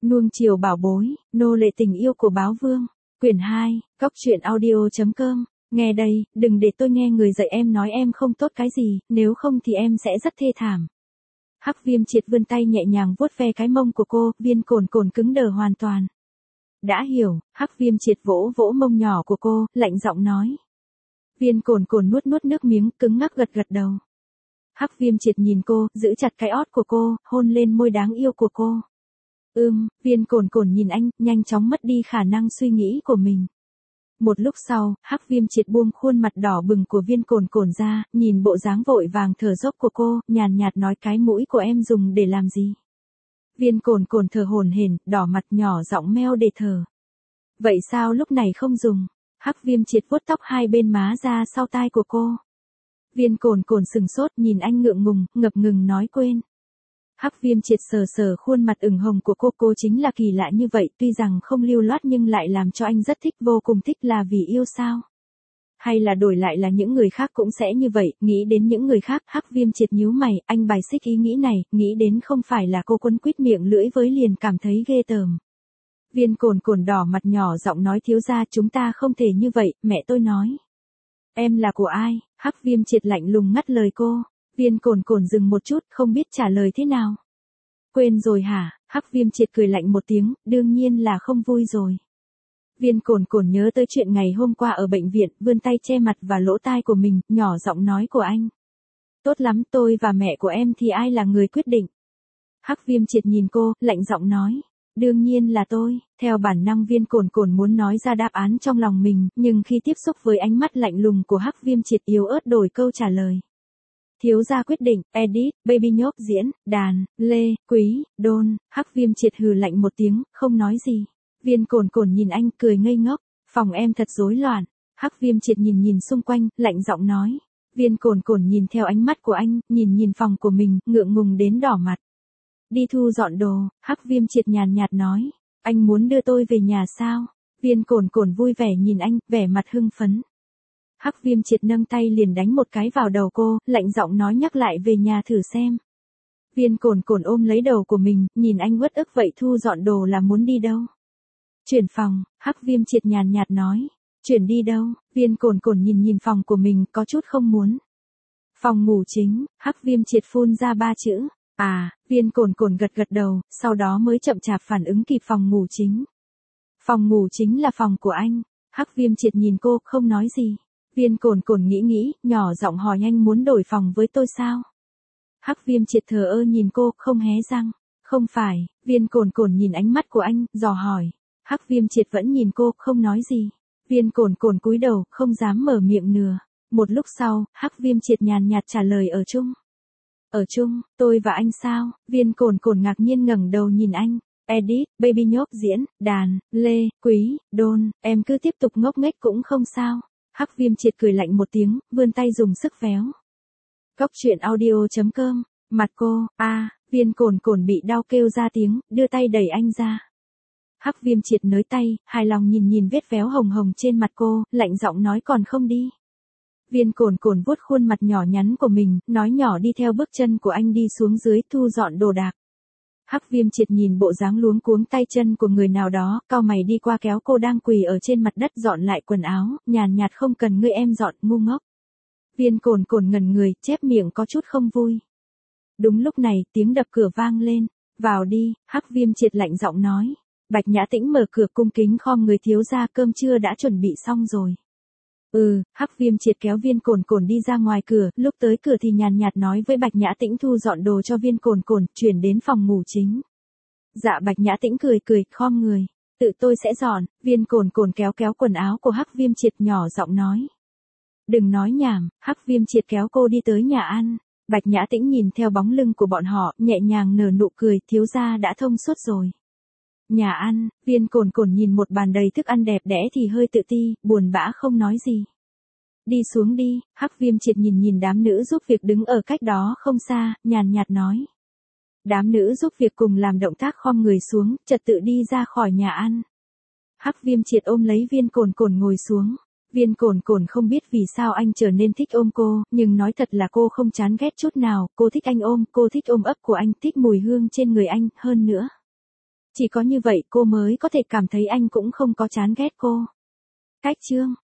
Nuông chiều bảo bối, nô lệ tình yêu của báo vương. Quyển 2, Cóc truyện audio.com. Nghe đây, đừng để tôi nghe người dạy em nói em không tốt cái gì, nếu không thì em sẽ rất thê thảm. Hắc Viêm Triệt vươn tay nhẹ nhàng vuốt ve cái mông của cô, Viên Cồn Cồn cứng đờ hoàn toàn. Đã hiểu, Hắc Viêm Triệt vỗ vỗ mông nhỏ của cô, lạnh giọng nói. Viên Cồn Cồn nuốt nuốt nước miếng, cứng ngắc gật gật đầu. Hắc Viêm Triệt nhìn cô, giữ chặt cái ót của cô, hôn lên môi đáng yêu của cô. Viên Cồn Cồn nhìn anh, nhanh chóng mất đi khả năng suy nghĩ của mình. Một lúc sau, Hắc Viêm Triệt buông khuôn mặt đỏ bừng của Viên Cồn Cồn ra, nhìn bộ dáng vội vàng thở dốc của cô, nhàn nhạt nói cái mũi của em dùng để làm gì? Viên Cồn Cồn thở hổn hển, đỏ mặt nhỏ giọng meo để thở. Vậy sao lúc này không dùng? Hắc Viêm Triệt vuốt tóc hai bên má ra sau tai của cô. Viên Cồn Cồn sừng sốt nhìn anh ngượng ngùng, ngập ngừng nói quên. Hắc Viêm Triệt sờ sờ khuôn mặt ửng hồng của cô chính là kỳ lạ như vậy, tuy rằng không lưu loát nhưng lại làm cho anh rất thích, vô cùng thích, là vì yêu sao? Hay là đổi lại là những người khác cũng sẽ như vậy, nghĩ đến những người khác, Hắc Viêm Triệt nhíu mày, anh bài xích ý nghĩ này, nghĩ đến không phải là cô quấn quýt miệng lưỡi với liền cảm thấy ghê tởm. Viên Cồn Cồn đỏ mặt nhỏ giọng nói thiếu gia chúng ta không thể như vậy, mẹ tôi nói. Em là của ai? Hắc Viêm Triệt lạnh lùng ngắt lời cô. Viên Cồn Cồn dừng một chút, không biết trả lời thế nào. Quên rồi hả? Hắc Viêm Triệt cười lạnh một tiếng, đương nhiên là không vui rồi. Viên Cồn Cồn nhớ tới chuyện ngày hôm qua ở bệnh viện, vươn tay che mặt và lỗ tai của mình, nhỏ giọng nói của anh. Tốt lắm, tôi và mẹ của em thì ai là người quyết định? Hắc Viêm Triệt nhìn cô, lạnh giọng nói. Đương nhiên là tôi. Theo bản năng Viên Cồn Cồn muốn nói ra đáp án trong lòng mình, nhưng khi tiếp xúc với ánh mắt lạnh lùng của Hắc Viêm Triệt yếu ớt đổi câu trả lời. Thiếu gia quyết định, edit, Baby Nhóc diễn, đàn, Lê, Quý, Đôn. Hắc Viêm Triệt hừ lạnh một tiếng, không nói gì. Viên Cồn Cồn nhìn anh cười ngây ngốc, phòng em thật rối loạn. Hắc Viêm Triệt nhìn xung quanh, lạnh giọng nói. Viên Cồn Cồn nhìn theo ánh mắt của anh, nhìn phòng của mình, ngượng ngùng đến đỏ mặt. Đi thu dọn đồ, Hắc Viêm Triệt nhàn nhạt nói. Anh muốn đưa tôi về nhà sao? Viên Cồn Cồn vui vẻ nhìn anh, vẻ mặt hưng phấn. Hắc Viêm Triệt nâng tay liền đánh một cái vào đầu cô, lạnh giọng nói nhắc lại về nhà thử xem. Viên Cồn Cồn ôm lấy đầu của mình, nhìn anh uất ức vậy thu dọn đồ là muốn đi đâu? Chuyển phòng, Hắc Viêm Triệt nhàn nhạt nói. Chuyển đi đâu? Viên Cồn Cồn nhìn phòng của mình có chút không muốn. Phòng ngủ chính, Hắc Viêm Triệt phun ra 3 chữ. Viên Cồn Cồn gật gật đầu, sau đó mới chậm chạp phản ứng kịp phòng ngủ chính. Phòng ngủ chính là phòng của anh. Hắc Viêm Triệt nhìn cô, không nói gì. Viên Cồn Cồn nghĩ, nhỏ giọng hỏi anh muốn đổi phòng với tôi sao? Hắc Viêm Triệt thờ ơ nhìn cô, không hé răng. Không phải, Viên Cồn Cồn nhìn ánh mắt của anh, dò hỏi. Hắc Viêm Triệt vẫn nhìn cô, không nói gì. Viên Cồn Cồn cúi đầu, không dám mở miệng nửa. Một lúc sau, Hắc Viêm Triệt nhàn nhạt trả lời ở chung. Ở chung, tôi và anh sao? Viên Cồn Cồn ngạc nhiên ngẩng đầu nhìn anh. Edit, Baby Nhóc diễn, đàn, Lê, Quý, Đôn, em cứ tiếp tục ngốc nghếch cũng không sao. Hắc Viêm Triệt cười lạnh một tiếng, vươn tay dùng sức véo. Cóc truyện audio.com, mặt cô, Viên Cồn Cồn bị đau kêu ra tiếng, đưa tay đẩy anh ra. Hắc Viêm Triệt nới tay, hài lòng nhìn vết véo hồng hồng trên mặt cô, lạnh giọng nói còn không đi. Viên Cồn Cồn vuốt khuôn mặt nhỏ nhắn của mình, nói nhỏ đi theo bước chân của anh đi xuống dưới thu dọn đồ đạc. Hắc Viêm Triệt nhìn bộ dáng luống cuống tay chân của người nào đó, cau mày đi qua kéo cô đang quỳ ở trên mặt đất dọn lại quần áo, nhàn nhạt không cần ngươi em dọn, ngu ngốc. Viên Cồn Cồn ngẩn người, chép miệng có chút không vui. Đúng lúc này, tiếng đập cửa vang lên. Vào đi, Hắc Viêm Triệt lạnh giọng nói. Bạch Nhã Tĩnh mở cửa cung kính khom người thiếu gia cơm trưa đã chuẩn bị xong rồi. Hắc Viêm Triệt kéo Viên Cồn Cồn đi ra ngoài cửa, lúc tới cửa thì nhàn nhạt nói với Bạch Nhã Tĩnh thu dọn đồ cho Viên Cồn Cồn, chuyển đến phòng ngủ chính. Dạ Bạch Nhã Tĩnh cười, khom người. Tự tôi sẽ dọn. Viên Cồn Cồn kéo quần áo của Hắc Viêm Triệt nhỏ giọng nói. Đừng nói nhảm, Hắc Viêm Triệt kéo cô đi tới nhà ăn. Bạch Nhã Tĩnh nhìn theo bóng lưng của bọn họ, nhẹ nhàng nở nụ cười, thiếu gia đã thông suốt rồi. Nhà ăn, Viên Cồn Cồn nhìn một bàn đầy thức ăn đẹp đẽ thì hơi tự ti, buồn bã không nói gì. Đi xuống đi, Hắc Viêm Triệt nhìn đám nữ giúp việc đứng ở cách đó không xa, nhàn nhạt nói. Đám nữ giúp việc cùng làm động tác khom người xuống, trật tự đi ra khỏi nhà ăn. Hắc Viêm Triệt ôm lấy Viên Cồn Cồn ngồi xuống. Viên Cồn Cồn không biết vì sao anh trở nên thích ôm cô, nhưng nói thật là cô không chán ghét chút nào, cô thích anh ôm, cô thích ôm ấp của anh, thích mùi hương trên người anh, hơn nữa. Chỉ có như vậy cô mới có thể cảm thấy anh cũng không có chán ghét cô. Cách chương